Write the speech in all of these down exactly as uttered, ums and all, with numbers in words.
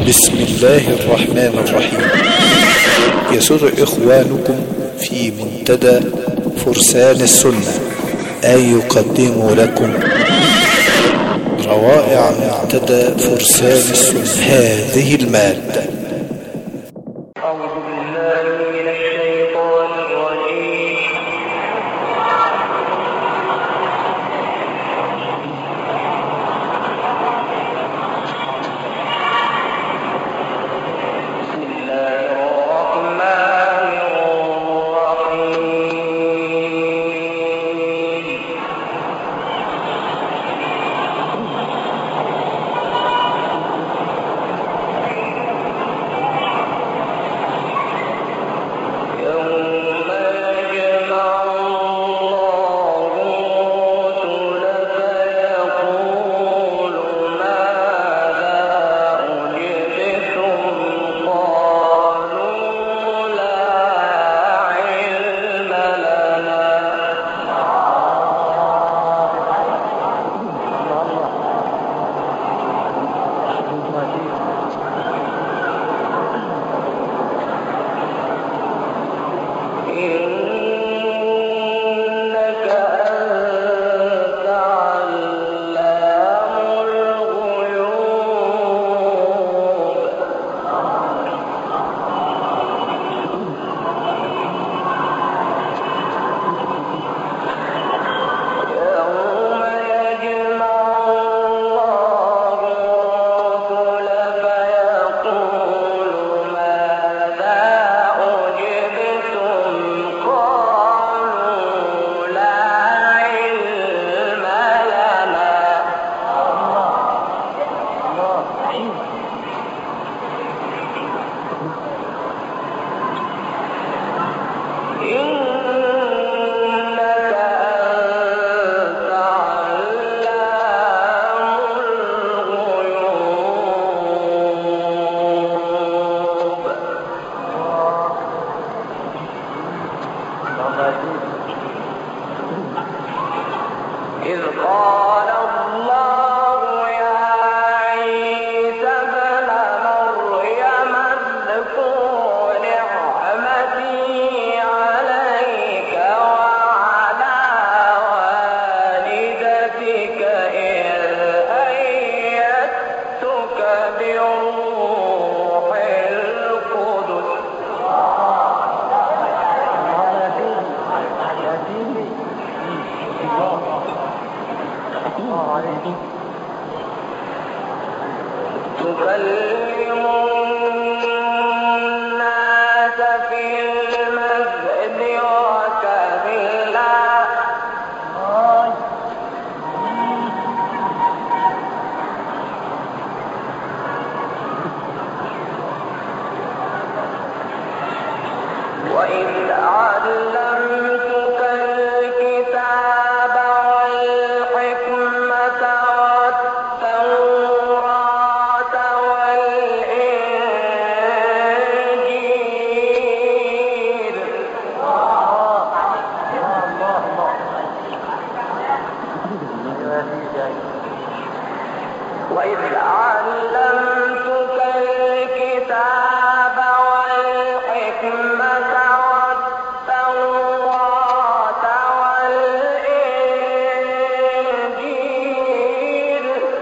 بسم الله الرحمن الرحيم. يسر إخوانكم في منتدى فرسان السنة أن يقدموا لكم روائع منتدى فرسان السنة هذه المادة. أعوذ بالله من الشيطان الرجيم. بسم الله الرحمن الرحيم. يوم يجمع الله الرسل فيقول ماذا أجبتم؟ قالوا لا علم لنا. إنك أنت علام الغيوب. يوم يجمع الله الرسل فيقول ماذا أجبتم؟ قالوا لا علم لنا. إنك أنت علام الغيوب. إذ قال الله يا عيسى ابن مريم اذكر نعمتي عليك وعلى والدتك إذ أيدتك بروح القدس. تكلم الناس في المهد وكهلا. وإذ علمتك الكتاب والحكمة والتوراة والإنجيل. وإذ علمتك الكتاب والحكمة والتوراة والإنجيل.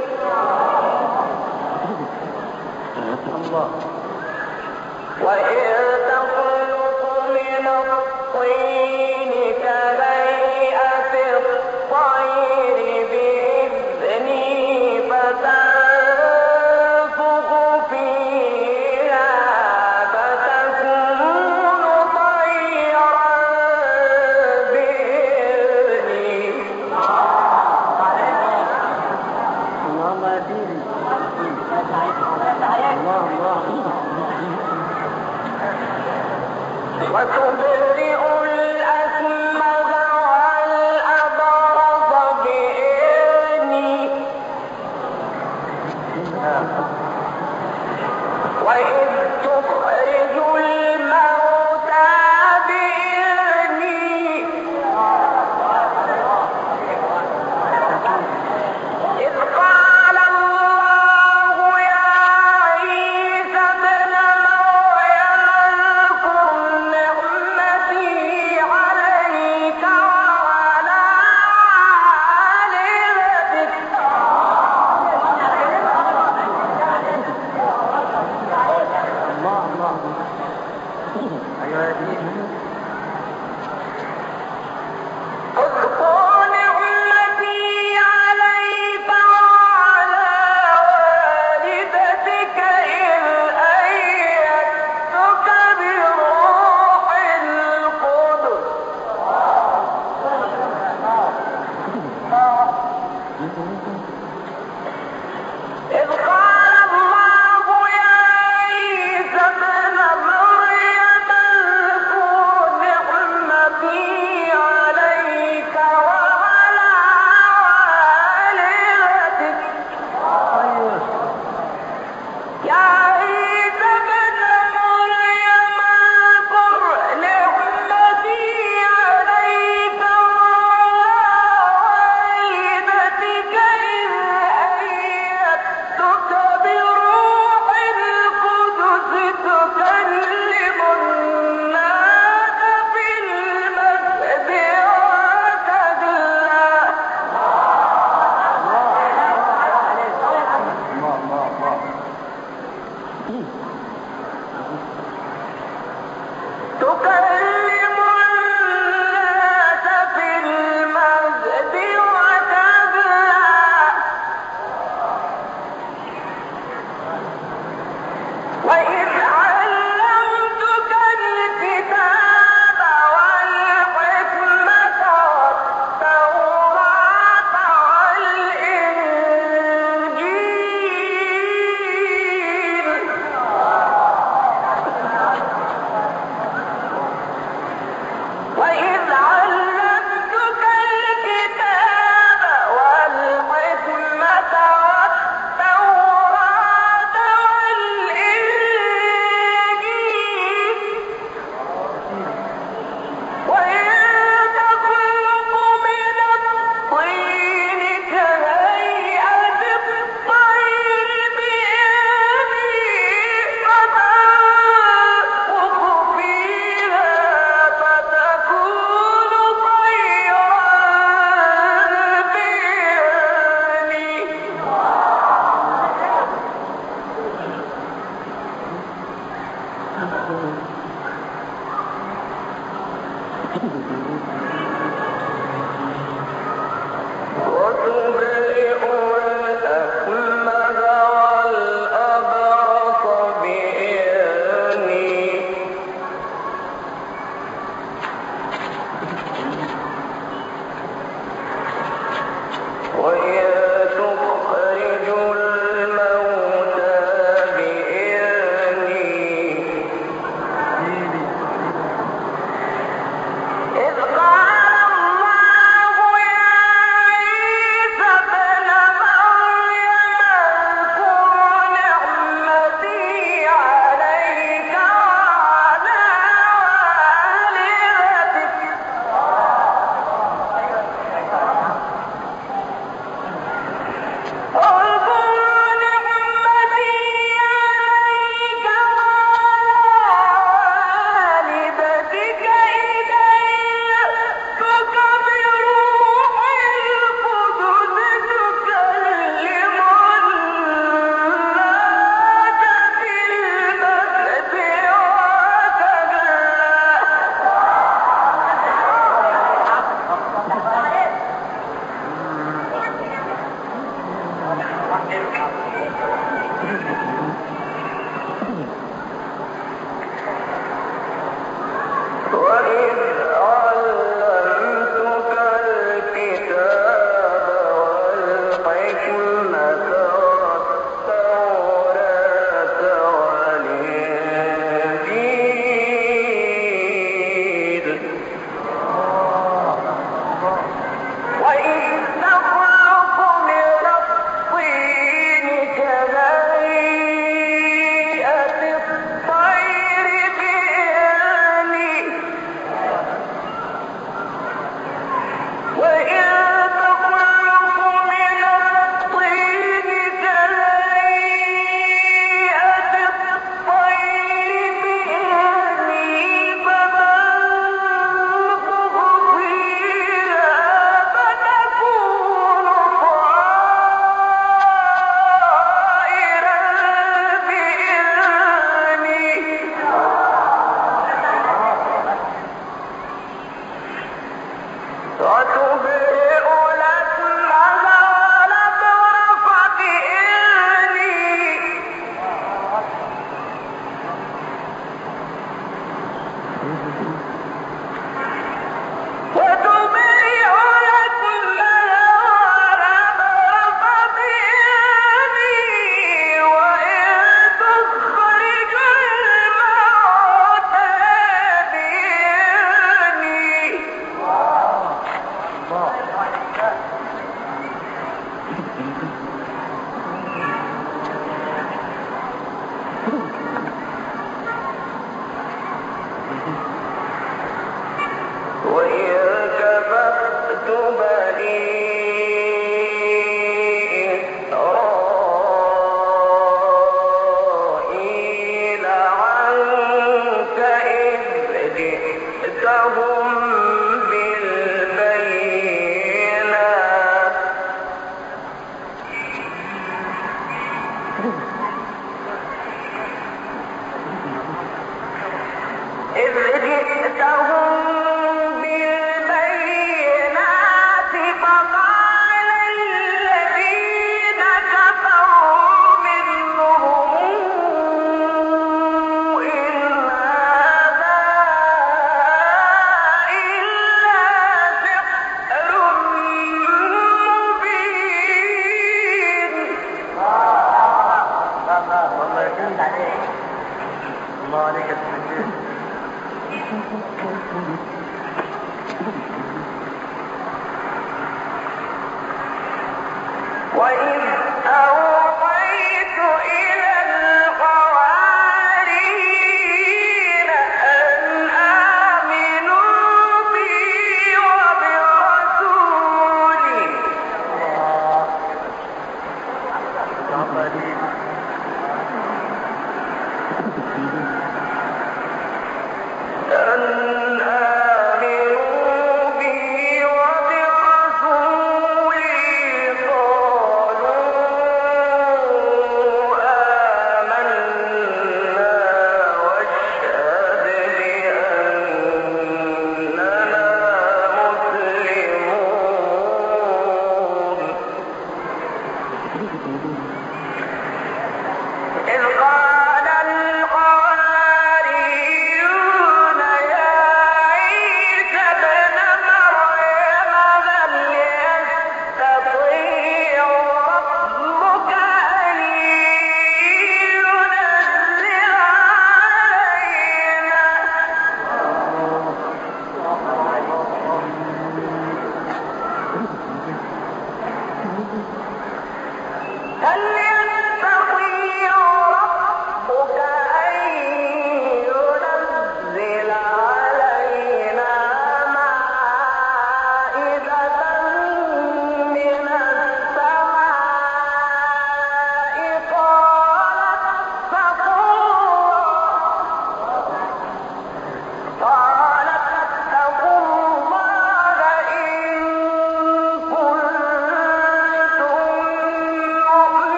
وإذ تخلق من الطين كهيئة الطير بإذني فتنفخ فيها فتكون طيرا بإذني. وتبرئ الأكمه والأبرص بإذني. وإذ تخرج الموتى بإذني. إذ قال الله يا عيسى إذ قال الله يا عيسى ابن مريم اذكر نعمتي عليك وعلى والدتك يا عيسى ابن مريم اذكر نعمتي عليك ووالدتك إذ أيدتك بروح القدس تكلم الناس في المهد وكهلا تكلم الناس في المهد وكهلا وإذ علمتك الكتاب والحكمة والتوراة والإنجيل وإذ علمتك الكتاب والحكمة والتوراة والإنجيل وإن تخلق من الطين كهيئة الطير بإذني فتنفخ فيها فتكون طيرا بإذني وتبرئ الأكمه والأبرص بإذني وإذ تخرج الموتى بإذني إذ قال الله يا عيسى ابن مريم اذكر نعمتي عليك وعلى والدتك وإذ علمتك الكتاب والحكمة والتوراة والإنجيل وإذ تخلق من الطين كهيئة الطير بإذني وإذ تخلق من الطين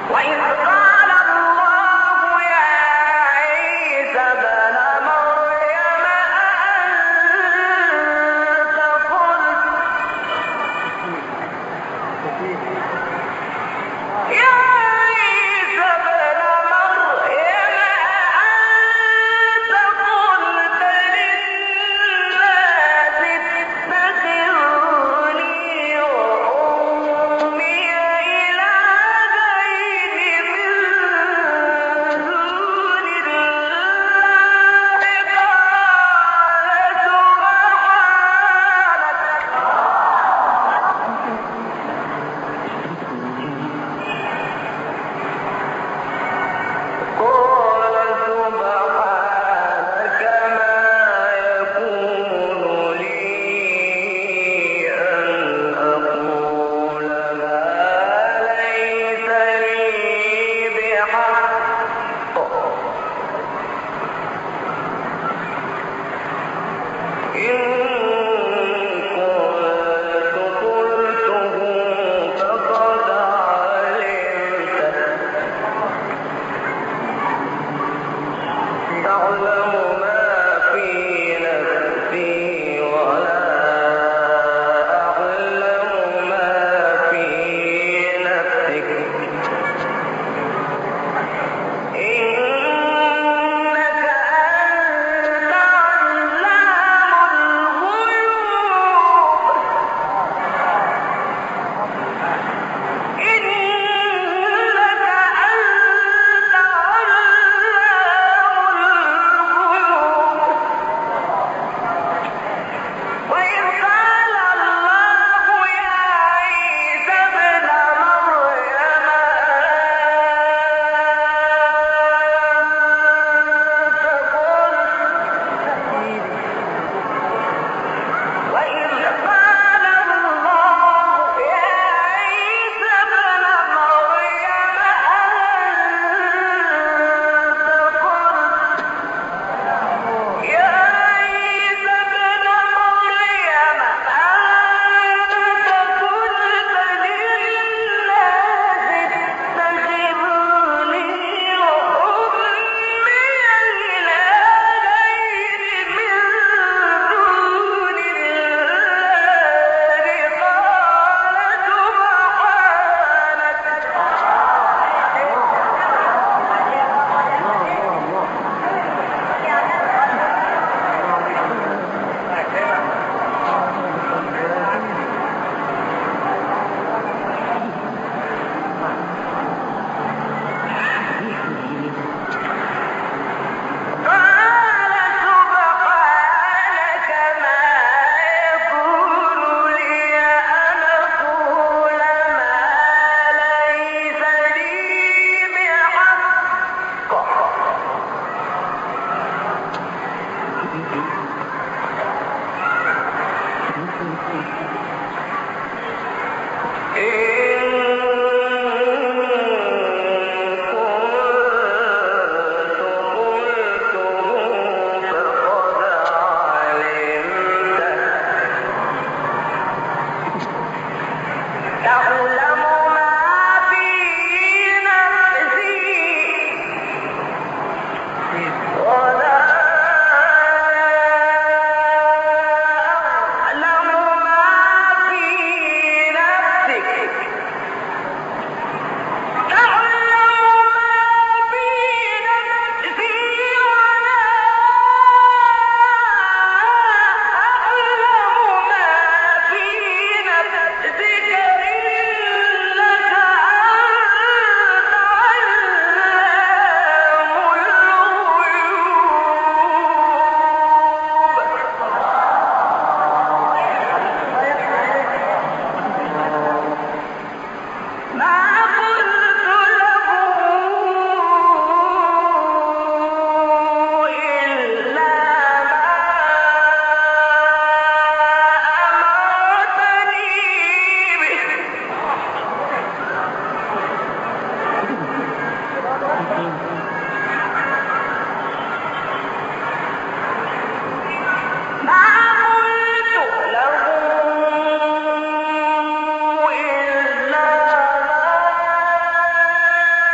وإذ قال الله يا عيسى ابن مريم أأنت قلت يا عيسى ابن مريم أأنت قلت للناس اتخذوني وأمي إلهين من دون الله قال سبحانك ما يكون لي أن أقول ما ليس لي بحق إن كنت قلته فقد علمته تعلم ما في نفسي ولا أعلم ما في نفسك إنك أنت علام الغيوب إنك أنت علام الغيوب وإذ قال الله يا عيسى ابن مريم أأنت قلت وإذ قال الله يا عيسى ابن مريم أأنت قلت يا عيسى ابن مريم أأنت قلت للناس اتخذوني وأمي إلهين من دون الله قال سبحانك ما يكون لي أن أقول ما ليس لي بحق تعلم ما في نفسي ولا أعلم ما في نفسك تعلم ما في نفسي ولا أعلم ما في نفسك إنك أنت علام الغيوب ما قلت له إلا ما أمرتني به ما قلت له إلا ما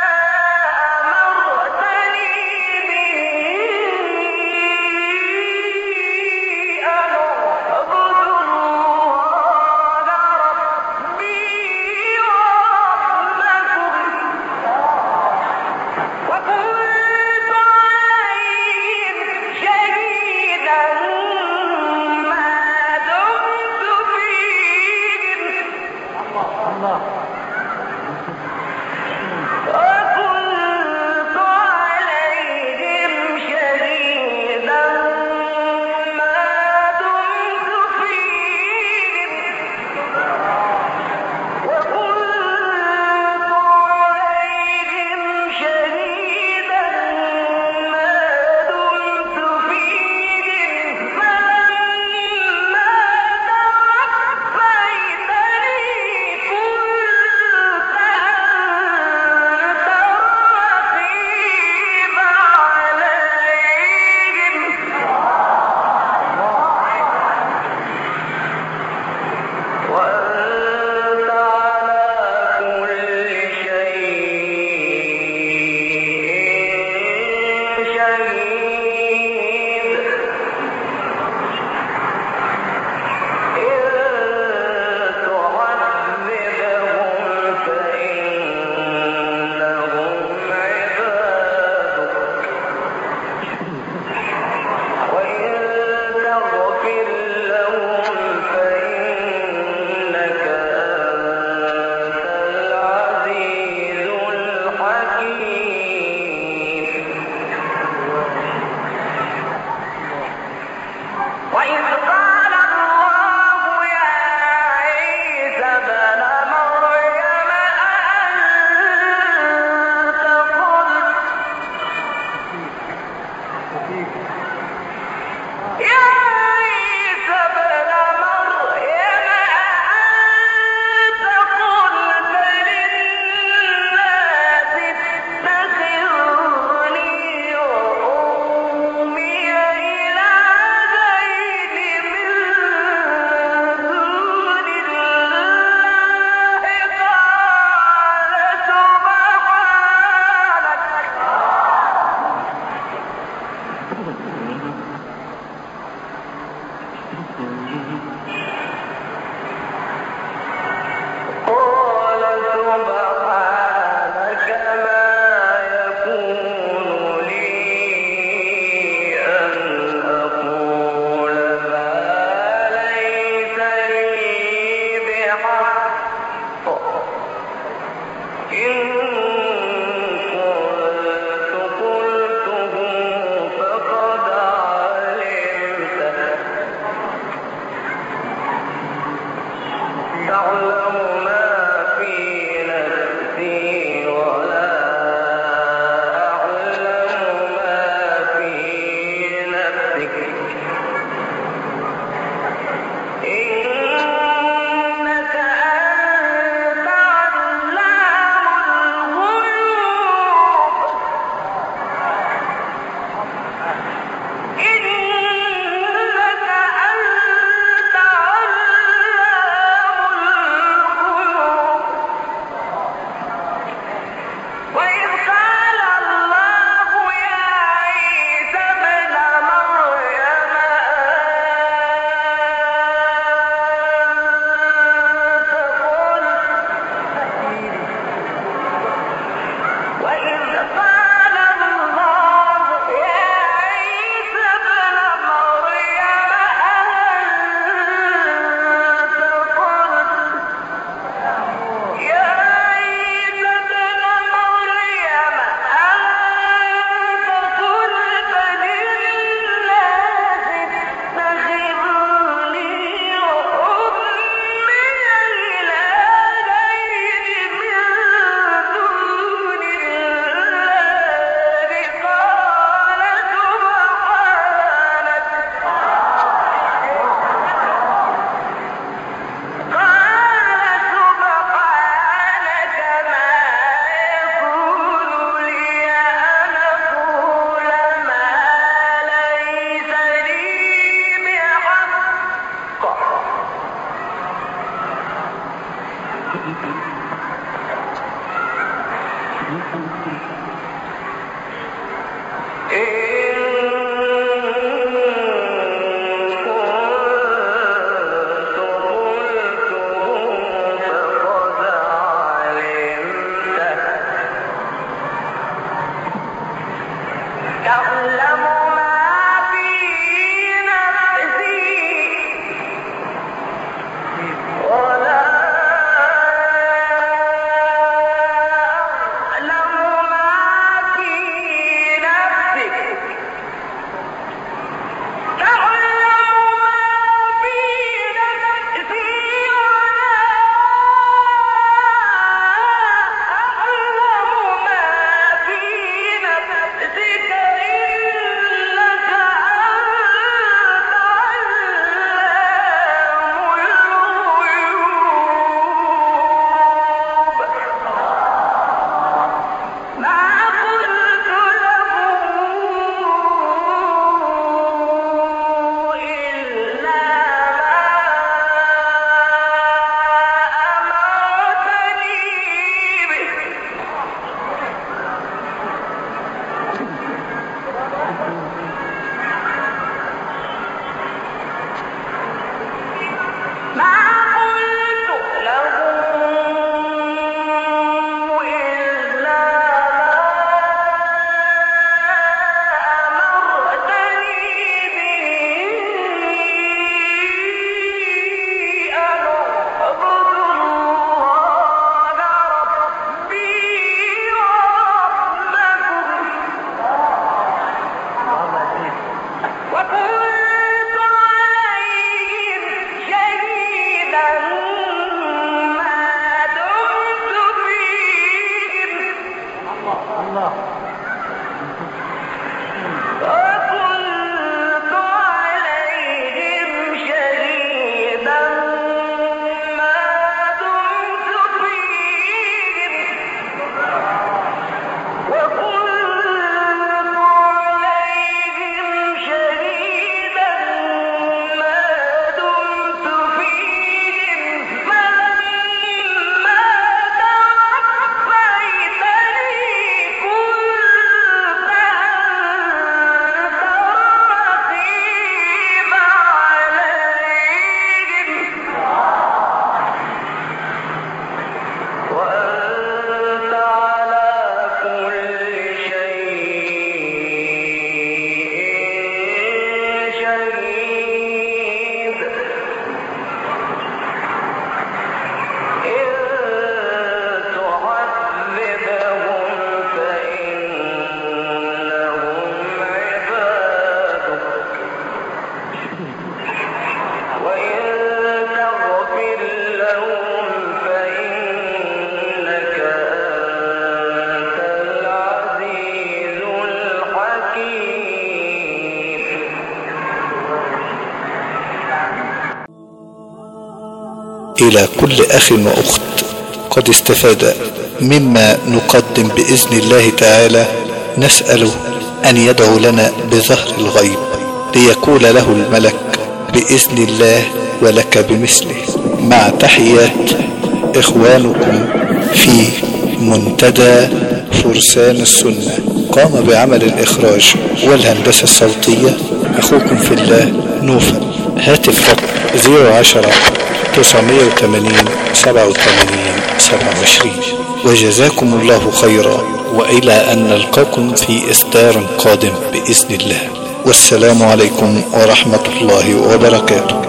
إلى كل أخ وأخت قد استفاد مما نقدم بإذن الله تعالى، نسأله أن يدعو لنا بظهر الغيب ليقول له الملك بإذن الله ولك بمثله. مع تحيات إخوانكم في منتدى فرسان السنة، قام بعمل الإخراج والهندسة الصوتية أخوكم في الله نوفل. هاتف رقم صفر عشرة تسعمائة وثمانين سبعة وثمانين سبعة وعشرين. وجزاكم الله خيرا، وإلى أن نلقاكم في إصدار قادم بإذن الله. والسلام عليكم ورحمة الله وبركاته.